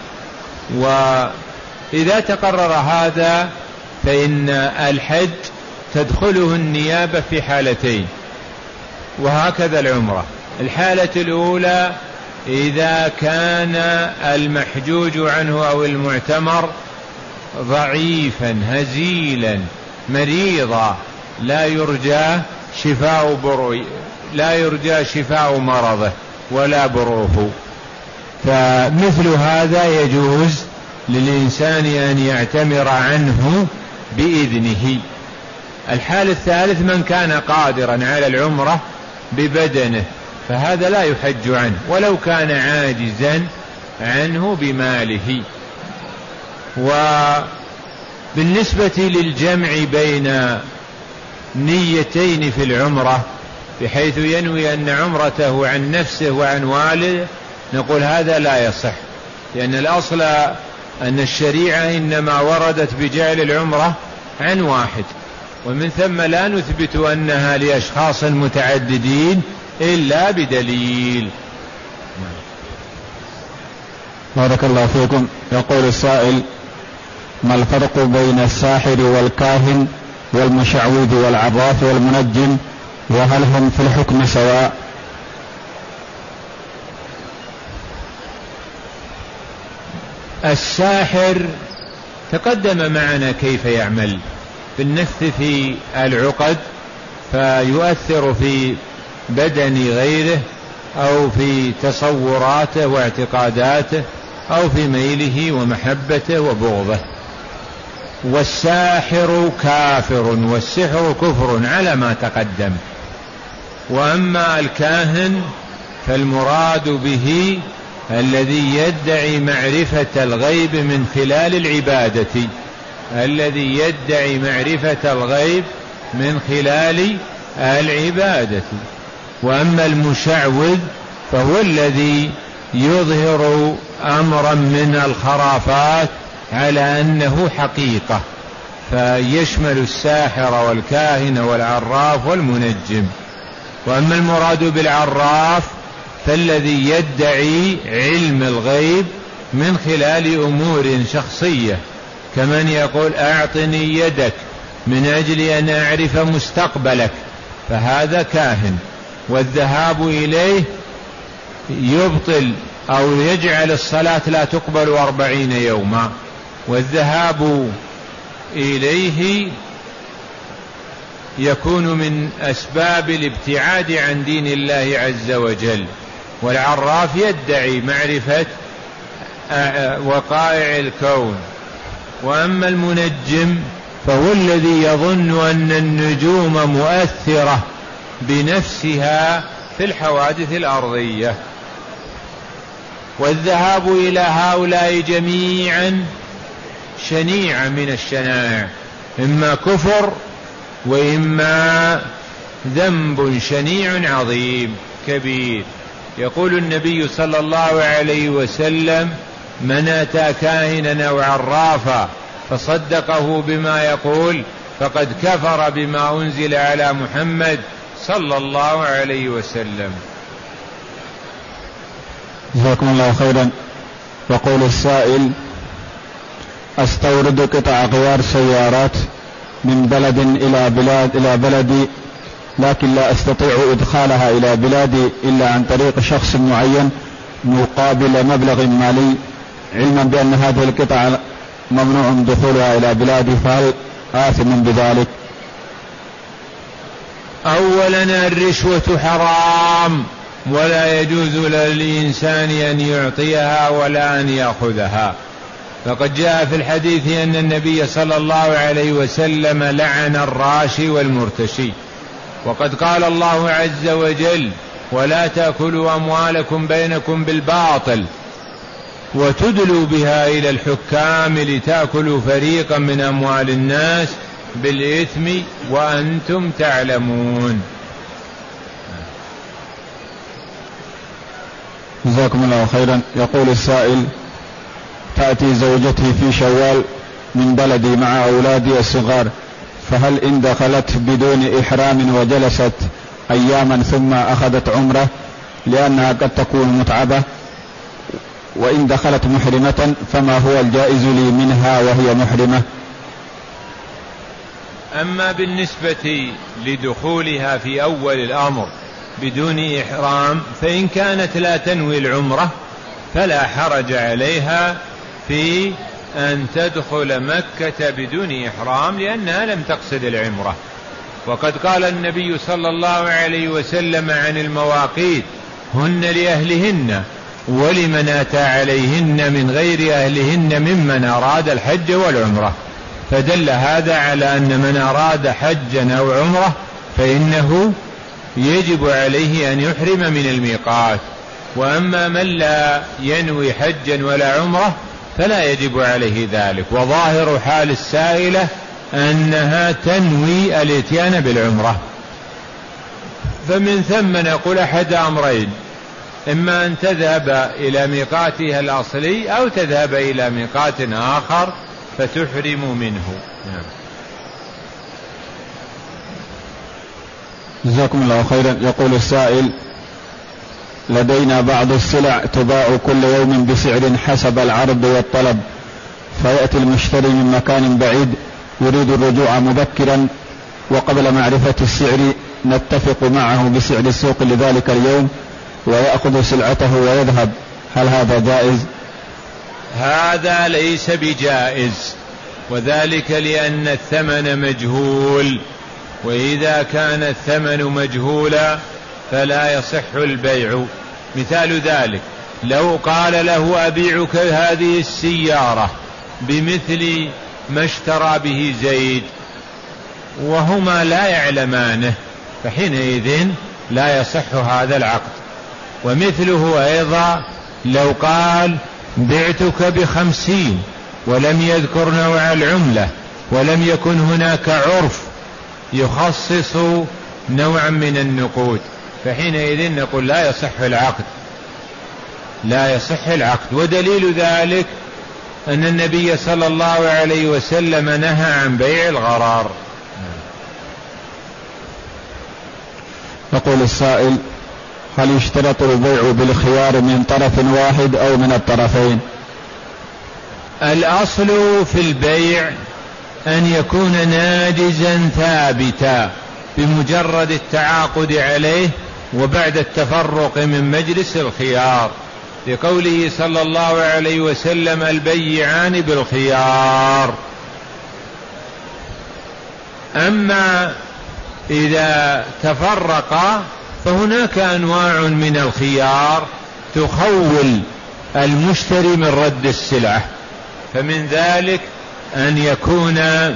وإذا تقرر هذا فإن الحج تدخله النيابة في حالتين، وهكذا العمرة. الحالة الأولى إذا كان المحجوج عنه أو المعتمر ضعيفا هزيلا مريضا لا يرجى شفاء بروي لا يرجى شفاء مرضه ولا بروه، فمثل هذا يجوز للإنسان أن يعتمر عنه بإذنه. الحال الثالث من كان قادرا على العمرة ببدنه، فهذا لا يحج عنه ولو كان عاجزا عنه بماله. وبالنسبة للجمع بين نيتين في العمرة بحيث ينوي أن عمرته عن نفسه وعن والده، نقول هذا لا يصح، لأن الأصل أن الشريعة إنما وردت بجعل العمرة عن واحد، ومن ثم لا نثبت أنها لأشخاص متعددين إلا بدليل. بارك الله فيكم. يقول السائل: ما الفرق بين الساحر والكاهن والمشعوذ والعراف والمنجم، وهل هم في الحكم سواء؟ الساحر تقدم معنا كيف يعمل بالنفث في العقد فيؤثر في بدن غيره أو في تصوراته واعتقاداته أو في ميله ومحبته وبغضه. والساحر كافر والسحر كفر على ما تقدم. وأما الكاهن فالمراد به الذي يدعي معرفة الغيب من خلال العبادة، الذي يدعي معرفة الغيب من خلال العبادة. وأما المشعوذ فهو الذي يظهر أمرا من الخرافات على أنه حقيقة، فيشمل الساحر والكاهن والعراف والمنجم. وأما المراد بالعراف فالذي يدعي علم الغيب من خلال أمور شخصية، كمن يقول أعطني يدك من أجل أن أعرف مستقبلك، فهذا كاهن، والذهاب إليه يبطل أو يجعل الصلاة لا تقبل أربعين يوما، والذهاب إليه يكون من أسباب الابتعاد عن دين الله عز وجل. والعراف يدعي معرفة وقائع الكون، وأما المنجم فهو الذي يظن أن النجوم مؤثرة بنفسها في الحوادث الأرضية. والذهاب إلى هؤلاء جميعا شنيع من الشنائع، إما كفر وإما ذنب شنيع عظيم كبير. يقول النبي صلى الله عليه وسلم: من أتى كاهنا أو عرافا فصدقه بما يقول فقد كفر بما أنزل على محمد صلى الله عليه وسلم. جزاكم الله خيرا. يقول السائل: أستورد قطع غيار سيارات من بلد إلى بلاد إلى بلدي، لكن لا أستطيع إدخالها إلى بلادي إلا عن طريق شخص معين مقابل مبلغ مالي، علما بأن هذه القطع ممنوع دخولها إلى بلادي، فهل آثم بذلك؟ أولا الرشوة حرام، ولا يجوز للإنسان أن يعطيها ولا أن يأخذها. فقد جاء في الحديث أن النبي صلى الله عليه وسلم لعن الراشي والمرتشي. وقد قال الله عز وجل: ولا تأكلوا أموالكم بينكم بالباطل وتدلوا بها إلى الحكام لتأكلوا فريقا من أموال الناس بالإثم وأنتم تعلمون. جزاكم الله خيرا. يقول السائل: تأتي زوجتي في شوال من بلدي مع أولادي الصغار، فهل إن دخلت بدون إحرام وجلست أياما ثم أخذت عمرة لأنها قد تكون متعبة، وإن دخلت محرمة فما هو الجائز لي منها وهي محرمة؟ أما بالنسبة لدخولها في أول الأمر بدون إحرام، فإن كانت لا تنوي العمرة فلا حرج عليها في أن تدخل مكة بدون إحرام، لأنها لم تقصد العمرة. وقد قال النبي صلى الله عليه وسلم عن المواقيت: هن لأهلهن ولمن أتى عليهن من غير أهلهن ممن أراد الحج والعمرة. فدل هذا على أن من أراد حجا أو عمرة فإنه يجب عليه أن يحرم من الميقات. وأما من لا ينوي حجا ولا عمرة فلا يجب عليه ذلك. وظاهر حال السائلة أنها تنوي الاتيان بالعمرة، فمن ثم نقول أحد أمرين: إما أن تذهب إلى ميقاتها الأصلي أو تذهب إلى ميقات آخر فتحرم منه. نعم. جزاكم الله خيرا. يقول السائل: لدينا بعض السلع تباع كل يوم بسعر حسب العرض والطلب، فيأتي المشتري من مكان بعيد يريد الرجوع مبكرا، وقبل معرفة السعر نتفق معه بسعر السوق لذلك اليوم ويأخذ سلعته ويذهب، هل هذا جائز؟ هذا ليس بجائز، وذلك لأن الثمن مجهول، وإذا كان الثمن مجهولا فلا يصح البيع. مثال ذلك: لو قال له: أبيعك هذه السيارة بمثل ما اشترى به زيد، وهما لا يعلمانه، فحينئذ لا يصح هذا العقد. ومثله أيضا لو قال: بعتك بخمسين، ولم يذكر نوع العملة ولم يكن هناك عرف يخصص نوعا من النقود، فحينئذ نقول لا يصح العقد، لا يصح العقد. ودليل ذلك أن النبي صلى الله عليه وسلم نهى عن بيع الغرار. يقول السائل: هل يشترط البيع بالخيار من طرف واحد أو من الطرفين؟ الأصل في البيع أن يكون ناجزا ثابتا بمجرد التعاقد عليه وبعد التفرق من مجلس الخيار، لقوله صلى الله عليه وسلم: البيعان بالخيار. أما إذا تفرقا فهناك أنواع من الخيار تخول المشتري من رد السلعة، فمن ذلك أن يكون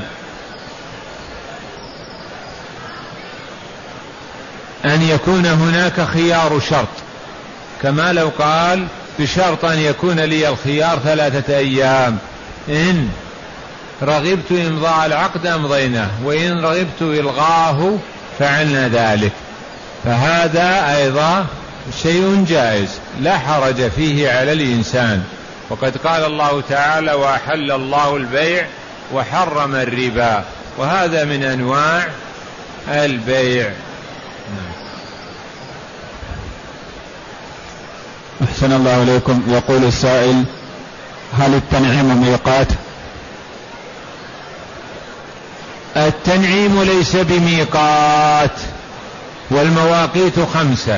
أن يكون هناك خيار شرط، كما لو قال: بشرط أن يكون لي الخيار ثلاثة أيام، إن رغبت إمضاء العقد أمضيناه، وإن رغبت إلغاه فعلنا ذلك، فهذا أيضا شيء جائز لا حرج فيه على الإنسان. وقد قال الله تعالى: وأحل الله البيع وحرم الربا، وهذا من أنواع البيع. أحسن الله إليكم. يقول السائل: هل التنعيم ميقات؟ التنعيم ليس بميقات، والمواقيت خمسة: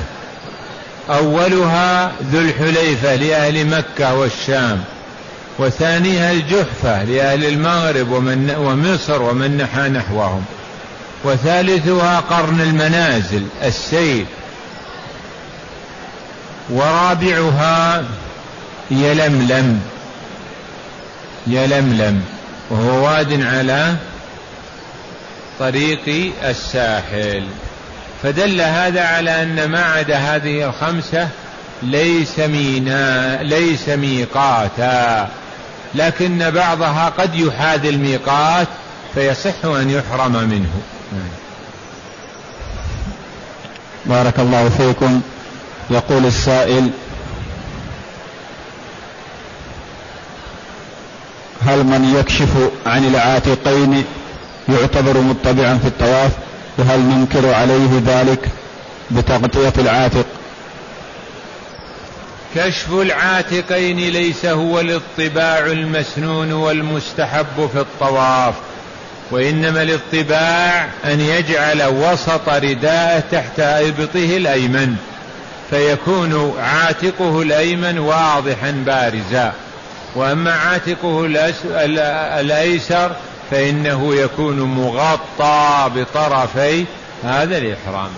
أولها ذو الحليفة لأهل مكة والشام، وثانيها الجحفة لأهل المغرب ومن ومصر ومن نحى نحوهم، وثالثها قرن المنازل السيل، ورابعها يلملم يلملم وهو واد على طريق الساحل. فدل هذا على أن ما عدا هذه الخمسة ليس مينا ليس ميقاتا، لكن بعضها قد يحاذي الميقات فيصح أن يحرم منه. بارك الله فيكم. يقول السائل: هل من يكشف عن العاتقين يعتبر متبعا في الطواف؟ وهل ننكر عليه ذلك بتغطية العاتق؟ كشف العاتقين ليس هو الاطباع المسنون والمستحب في الطواف، وإنما الاطباع أن يجعل وسط رداءه تحت إبطه الأيمن، فيكون عاتقه الأيمن واضحا بارزا، وأما عاتقه الأيسر فإنه يكون مغطى بطرفي هذا الإحرام.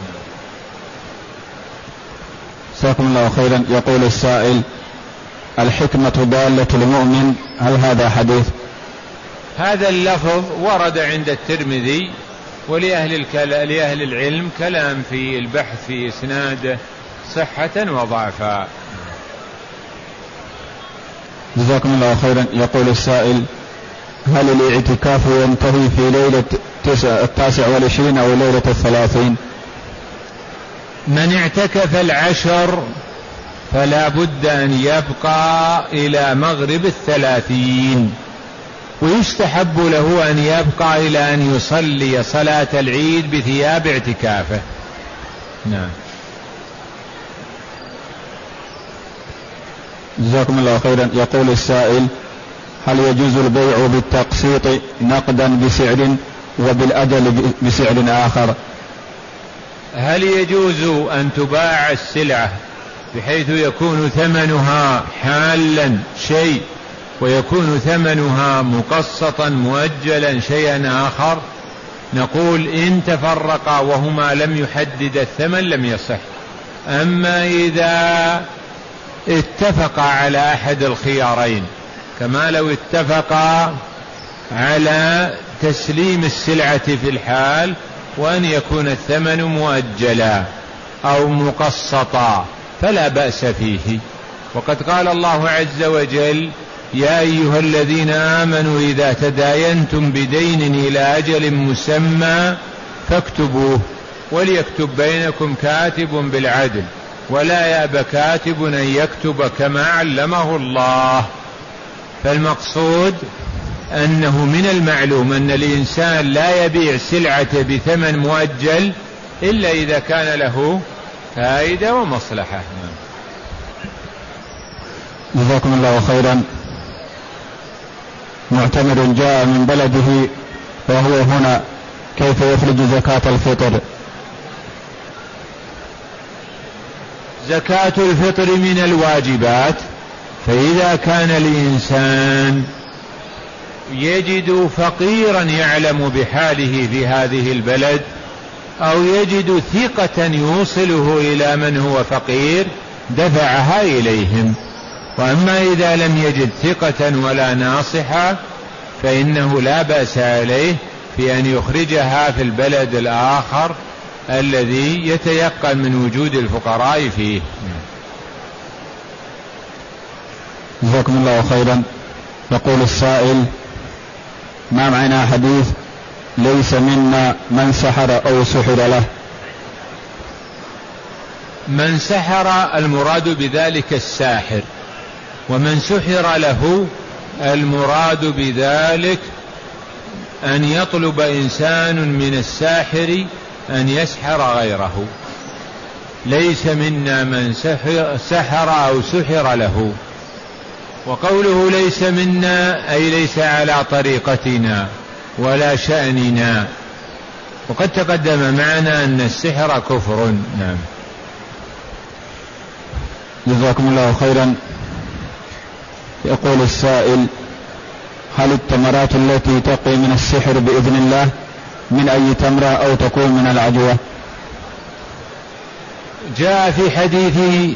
جزاكم الله خيرا. يقول السائل: الحكمة ضالة المؤمن، هل هذا حديث؟ هذا اللفظ ورد عند الترمذي، ولأهل الكل... لأهل العلم كلام في البحث في إسناده صحة وضعفا. جزاكم الله خيرا. يقول السائل: هل الاعتكاف ينتهي في ليلة التاسع والعشرين أو ليلة الثلاثين؟ من اعتكف العشر فلا بد أن يبقى إلى مغرب الثلاثين، ويستحب له أن يبقى إلى أن يصلي صلاة العيد بثياب اعتكافه. نعم. جزاكم الله خيرا. يقول السائل: هل يجوز البيع بالتقسيط نقدا بسعر وبالأجل بسعر آخر؟ هل يجوز أن تباع السلعة بحيث يكون ثمنها حالا شيء ويكون ثمنها مقسطا مؤجلا شيئا آخر؟ نقول إن تفرقا وهما لم يحدد الثمن لم يصح. أما إذا اتفقا على أحد الخيارين، كما لو اتفقا على تسليم السلعة في الحال وأن يكون الثمن مؤجلا أو مقسطا، فلا بأس فيه. وقد قال الله عز وجل: يا أيها الذين آمنوا إذا تداينتم بدين إلى أجل مسمى فاكتبوه وليكتب بينكم كاتب بالعدل ولا يأب كاتب أن يكتب كما علمه الله. فالمقصود أنه من المعلوم أن الإنسان لا يبيع سلعة بثمن مؤجل إلا إذا كان له فائدة ومصلحة. جزاكم الله خيرا. معتمر جاء من بلده وهو هنا، كيف يخرج زكاة الفطر؟ زكاة الفطر من الواجبات، فإذا كان الإنسان يجد فقيرا يعلم بحاله في هذه البلد، أو يجد ثقة يوصله إلى من هو فقير دفعها إليهم. وأما إذا لم يجد ثقة ولا ناصحا فإنه لا بأس عليه في أن يخرجها في البلد الآخر الذي يتيقن من وجود الفقراء فيه. جزاكم الله خيرا. يقول السائل: ما معنى حديث ليس منا من سحر أو سحر له؟ من سحر المراد بذلك الساحر، ومن سحر له المراد بذلك أن يطلب إنسان من الساحر أن يسحر غيره. ليس منا من سحر أو سحر له. وقوله ليس منا أي ليس على طريقتنا ولا شأننا. وقد تقدم معنا أن السحر كفر. نعم. جزاكم الله خيرا. يقول السائل: هل التمرات التي تقي من السحر بإذن الله من أي تمرة أو تكون من العجوة؟ جاء في حديث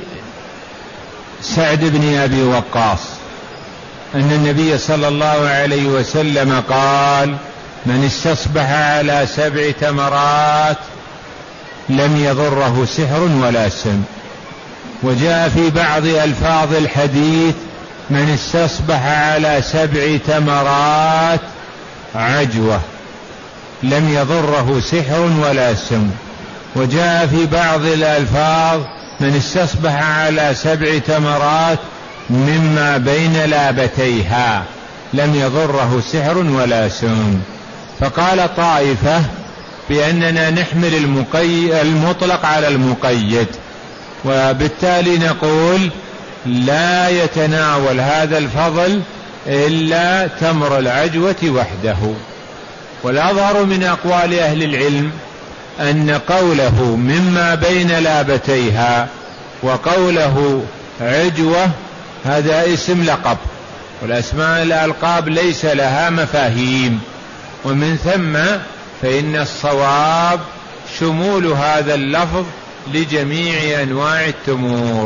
سعد بن أبي وقاص أن النبي صلى الله عليه وسلم قال: من استصبح على سبع تمرات لم يضره سحر ولا سم. وجاء في بعض ألفاظ الحديث: من استصبح على سبع تمرات عجوة لم يضره سحر ولا سم. وجاء في بعض الألفاظ: من استصبح على سبع تمرات مما بين لابتيها لم يضره سحر ولا سم. فقال طائفة بأننا نحمل المقي... المطلق على المقيد، وبالتالي نقول لا يتناول هذا الفضل إلا تمر العجوة وحده. والأظهر من أقوال أهل العلم أن قوله مما بين لابتيها وقوله عجوة هذا اسم لقب، والأسماء الألقاب ليس لها مفاهيم، ومن ثم فإن الصواب شمول هذا اللفظ لجميع أنواع التمور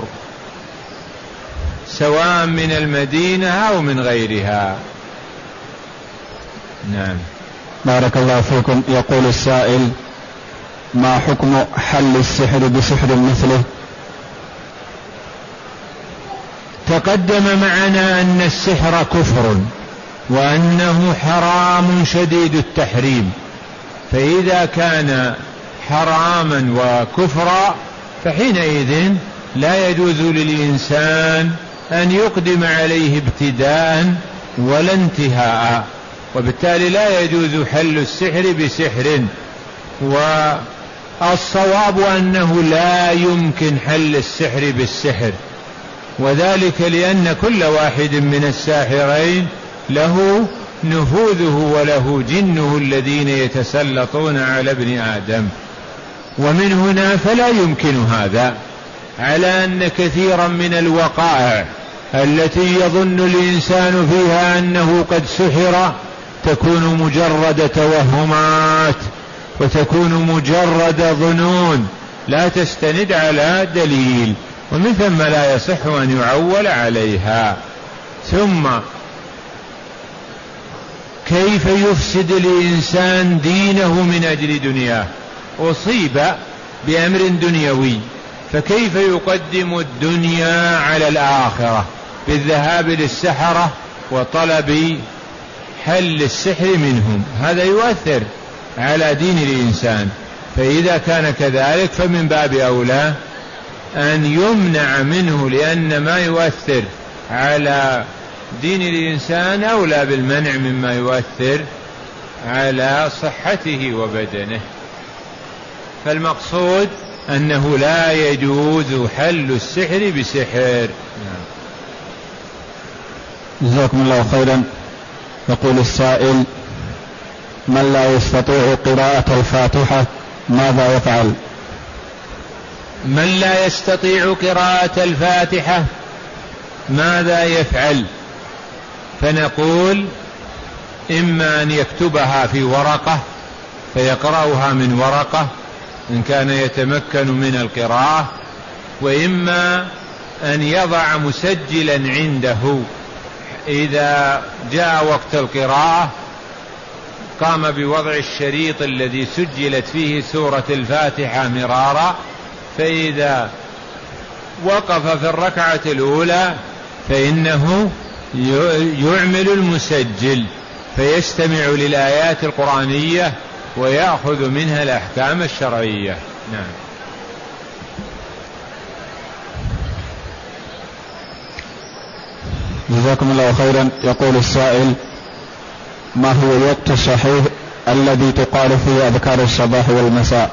سواء من المدينة أو من غيرها. نعم. بارك الله فيكم. يقول السائل: ما حكم حل السحر بسحر مثله؟ تقدم معنا أن السحر كفر وأنه حرام شديد التحريم، فإذا كان حراما وكفرا فحينئذ لا يجوز للإنسان أن يقدم عليه ابتداء ولا انتهاء، وبالتالي لا يجوز حل السحر بسحر. والصواب أنه لا يمكن حل السحر بالسحر، وذلك لأن كل واحد من الساحرين له نفوذه وله جنه الذين يتسلطون على ابن آدم، ومن هنا فلا يمكن هذا، على أن كثيرا من الوقائع التي يظن الإنسان فيها أنه قد سحر تكون مجرد توهمات وتكون مجرد ظنون لا تستند على دليل، ومن ثم لا يصح أن يعول عليها. ثم كيف يفسد الإنسان دينه من أجل دنياه؟ أصيب بأمر دنيوي، فكيف يقدم الدنيا على الآخرة بالذهاب للسحرة وطلب حل السحر منهم؟ هذا يؤثر على دين الإنسان، فإذا كان كذلك فمن باب أولى أن يمنع منه، لأن ما يؤثر على دين الإنسان أولى بالمنع مما يؤثر على صحته وبدنه. فالمقصود أنه لا يجوز حل السحر بسحر. جزاكم الله خيرا. يقول السائل: من لا يستطيع قراءة الفاتحة ماذا يفعل؟ من لا يستطيع قراءة الفاتحة ماذا يفعل؟ فنقول إما أن يكتبها في ورقة فيقرأها من ورقة إن كان يتمكن من القراءة، وإما أن يضع مسجلا عنده إذا جاء وقت القراءة قام بوضع الشريط الذي سجلت فيه سورة الفاتحة مرارا، فإذا وقف في الركعة الأولى فإنه يعمل المسجل فيستمع للآيات القرآنية ويأخذ منها الأحكام الشرعية. نعم. جزاكم الله خيرا. يقول السائل: ما هو الوقت الصحيح الذي تقال فيه أذكار الصباح والمساء؟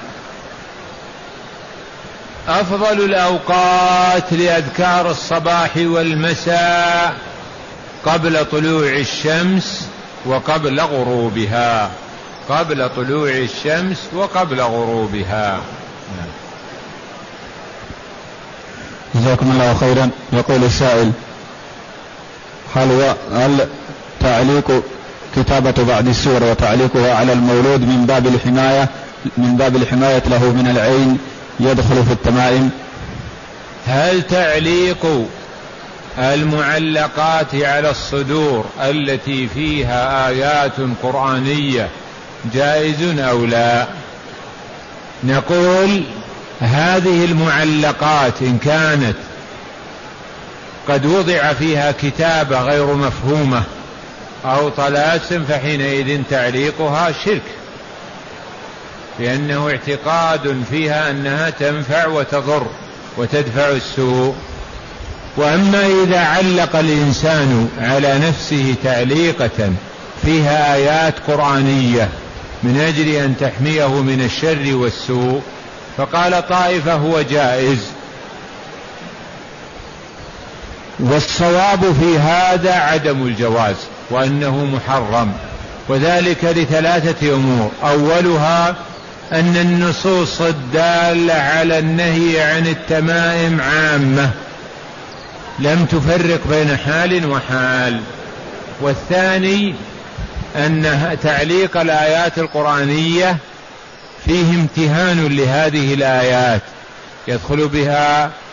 أفضل الأوقات لأذكار الصباح والمساء قبل طلوع الشمس وقبل غروبها، قبل طلوع الشمس وقبل غروبها. جزاكم الله خيرا. يقول السائل: هل هل تعليق كتابة بعض السور وتعليقها على المولود من باب الحماية من باب الحماية له من العين يدخل في التمائم؟ هل تعليق المعلقات على الصدور التي فيها آيات قرآنية جائز أو لا؟ نقول هذه المعلقات إن كانت قد وضع فيها كتابة غير مفهومة أو طلاسم فحينئذ تعليقها شرك، لأنه اعتقاد فيها أنها تنفع وتضر وتدفع السوء. وأما إذا علق الإنسان على نفسه تعليقة فيها آيات قرآنية من أجل أن تحميه من الشر والسوء فقال طائفة هو جائز، والصواب في هذا عدم الجواز وأنه محرم، وذلك لثلاثة أمور: أولها أن النصوص الدالة على النهي عن التمائم عامة لم تفرق بين حال وحال، والثاني أن تعليق الآيات القرآنية فيه امتهان لهذه الآيات يدخل بها